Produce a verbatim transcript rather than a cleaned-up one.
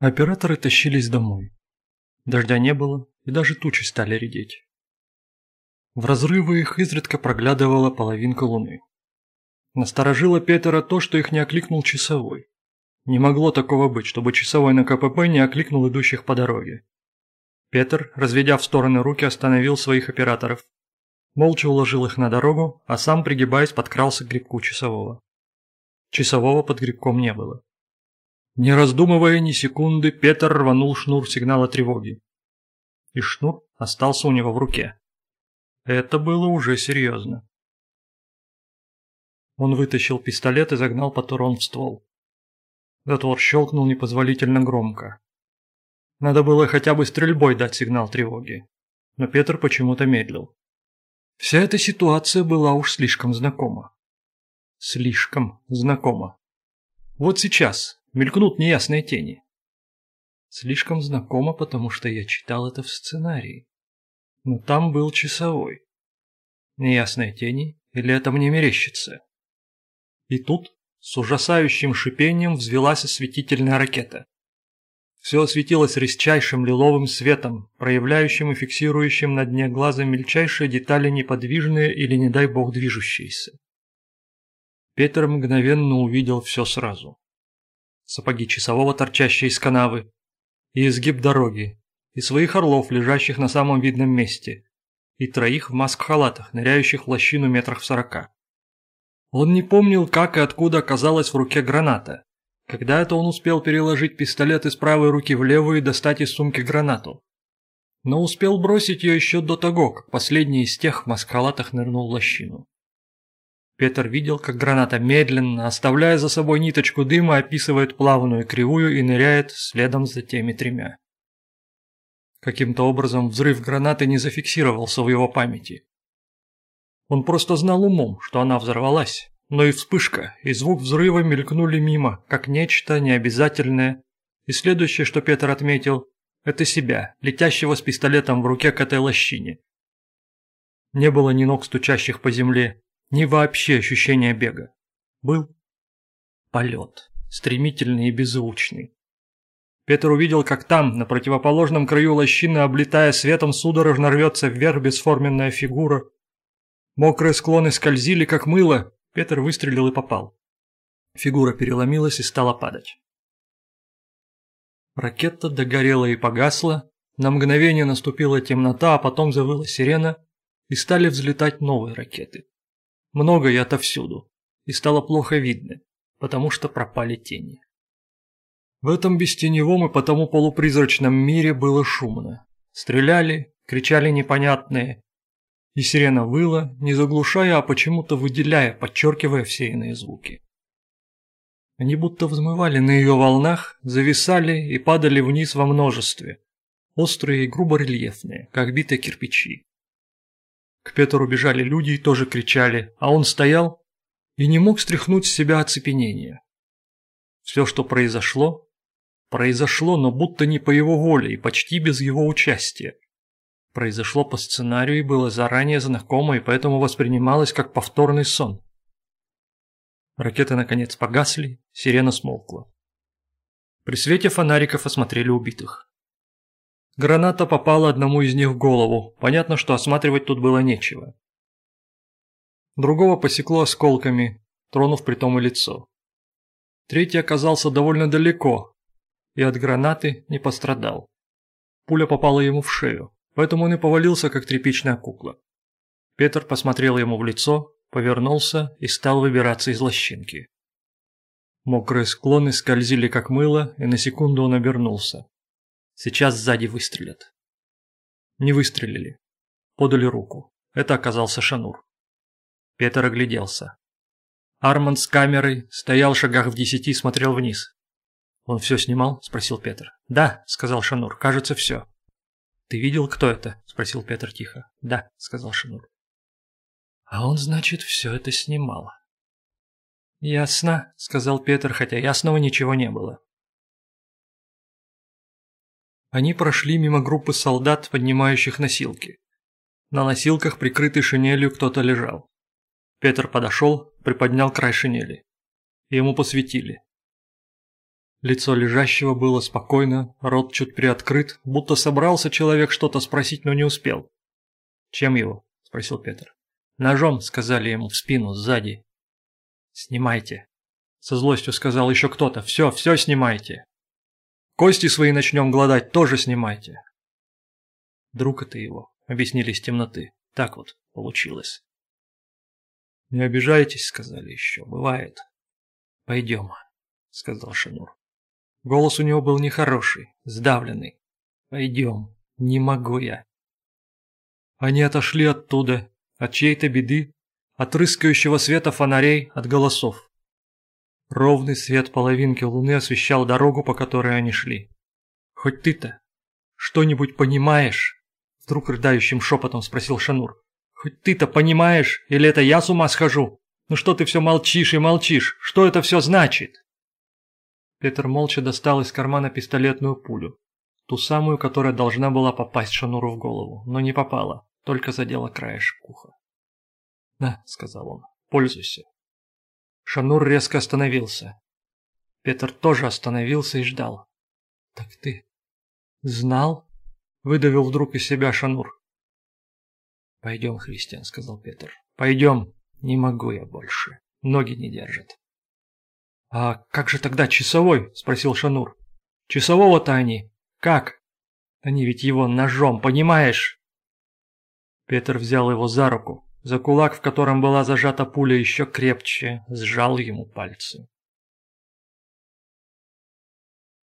Операторы тащились домой. Дождя не было, и даже тучи стали редеть. В разрывы их изредка проглядывала половинка луны. Насторожило Петера то, что их не окликнул часовой. Не могло такого быть, чтобы часовой на ка пэ пэ не окликнул идущих по дороге. Петр, разведя в стороны руки, остановил своих операторов. Молча уложил их на дорогу, а сам, пригибаясь, подкрался к грибку часового. Часового под грибком не было. Не раздумывая ни секунды, Петр рванул шнур сигнала тревоги. И шнур остался у него в руке. Это было уже серьезно. Он вытащил пистолет и загнал патрон в ствол. Затвор щелкнул непозволительно громко. Надо было хотя бы стрельбой дать сигнал тревоги. Но Петр почему-то медлил. Вся эта ситуация была уж слишком знакома. Слишком знакома. Вот сейчас мелькнут неясные тени. Слишком знакомо, потому что я читал это в сценарии. Но там был часовой. Неясные тени, или это мне мерещится? И тут с ужасающим шипением взвелась осветительная ракета. Все осветилось резчайшим лиловым светом, проявляющим и фиксирующим на дне глаза мельчайшие детали неподвижные или, не дай бог, движущиеся. Петр мгновенно увидел все сразу. Сапоги часового, торчащие из канавы, и изгиб дороги, и своих орлов, лежащих на самом видном месте, и троих в маск-халатах, ныряющих в лощину метрах в сорока. Он не помнил, как и откуда оказалась в руке граната. Когда это он успел переложить пистолет из правой руки в левую и достать из сумки гранату. Но успел бросить ее еще до того, как последний из тех в маск-халатах нырнул в лощину. Петр видел, как граната медленно, оставляя за собой ниточку дыма, описывает плавную кривую и ныряет следом за теми тремя. Каким-то образом взрыв гранаты не зафиксировался в его памяти. Он просто знал умом, что она взорвалась, но и вспышка, и звук взрыва мелькнули мимо, как нечто необязательное, и следующее, что Петр отметил, это себя, летящего с пистолетом в руке к этой лощине. Не было ни ног, стучащих по земле, ни вообще ощущения бега. Был полет, стремительный и беззвучный. Петр увидел, как там, на противоположном краю лощины, облетая светом, судорожно рвется вверх бесформенная фигура. Мокрые склоны скользили, как мыло. Петр выстрелил и попал. Фигура переломилась и стала падать. Ракета догорела и погасла. На мгновение наступила темнота, а потом завыла сирена, и стали взлетать новые ракеты. Много и отовсюду. И стало плохо видно, потому что пропали тени. В этом бестеневом и потому полупризрачном мире было шумно. Стреляли, кричали непонятные, и сирена выла, не заглушая, а почему-то выделяя, подчеркивая все иные звуки. Они будто взмывали на ее волнах, зависали и падали вниз во множестве, острые и грубо рельефные, как битые кирпичи. К Петру бежали люди и тоже кричали, а он стоял и не мог стряхнуть с себя оцепенение. Все, что произошло, произошло, но будто не по его воле и почти без его участия. Произошло по сценарию и было заранее знакомо, и поэтому воспринималось как повторный сон. Ракеты наконец погасли, сирена смолкла. При свете фонариков осмотрели убитых. Граната попала одному из них в голову, понятно, что осматривать тут было нечего. Другого посекло осколками, тронув притом и лицо. Третий оказался довольно далеко, и от гранаты не пострадал. Пуля попала ему в шею, поэтому он и повалился, как тряпичная кукла. Петр посмотрел ему в лицо, повернулся и стал выбираться из лощинки. Мокрые склоны скользили, как мыло, и на секунду он обернулся. Сейчас сзади выстрелят. Не выстрелили. Подали руку. Это оказался Шанур. Петр огляделся. Арманд с камерой стоял в шагах в десяти и смотрел вниз. «Он все снимал?» – спросил Петр. «Да», – сказал Шанур, – «кажется, все». «Ты видел, кто это?» – спросил Петр тихо. «Да», – сказал Шанур. «А он, значит, все это снимал». «Ясно», – сказал Петр, хотя ясного ничего не было. Они прошли мимо группы солдат, поднимающих носилки. На носилках, прикрытый шинелью, кто-то лежал. Петр подошел, приподнял край шинели. Ему посветили. Лицо лежащего было спокойно, рот чуть приоткрыт, будто собрался человек что-то спросить, но не успел. «Чем его?» – спросил Петр. «Ножом», – сказали ему в спину, сзади. «Снимайте», – со злостью сказал еще кто-то. «Все, все снимайте. Кости свои начнем гладать, тоже снимайте». «Друг это его», – объяснили из темноты. «Так вот получилось». «Не обижайтесь», – сказали еще. «Бывает». «Пойдем», – сказал Шанур. Голос у него был нехороший, сдавленный. «Пойдем, не могу я». Они отошли оттуда, от чьей-то беды, от рыскающего света фонарей, от голосов. Ровный свет половинки луны освещал дорогу, по которой они шли. «Хоть ты-то что-нибудь понимаешь?» — вдруг рыдающим шепотом спросил Шанур. «Хоть ты-то понимаешь, или это я с ума схожу? Ну что ты все молчишь и молчишь? Что это все значит?» Петр молча достал из кармана пистолетную пулю, ту самую, которая должна была попасть Шануру в голову, но не попала, только задела краешек уха. «На», — сказал он, — «пользуйся». Шанур резко остановился. Петр тоже остановился и ждал. «Так ты знал?» — выдавил вдруг из себя Шанур. «Пойдем, Христиан», — сказал Петр. «Пойдем, не могу я больше, ноги не держат». «А как же тогда часовой?» – спросил Шанур. «Часового-то они? Как? Они ведь его ножом, понимаешь?» Петр взял его за руку, за кулак, в котором была зажата пуля, еще крепче сжал ему пальцы.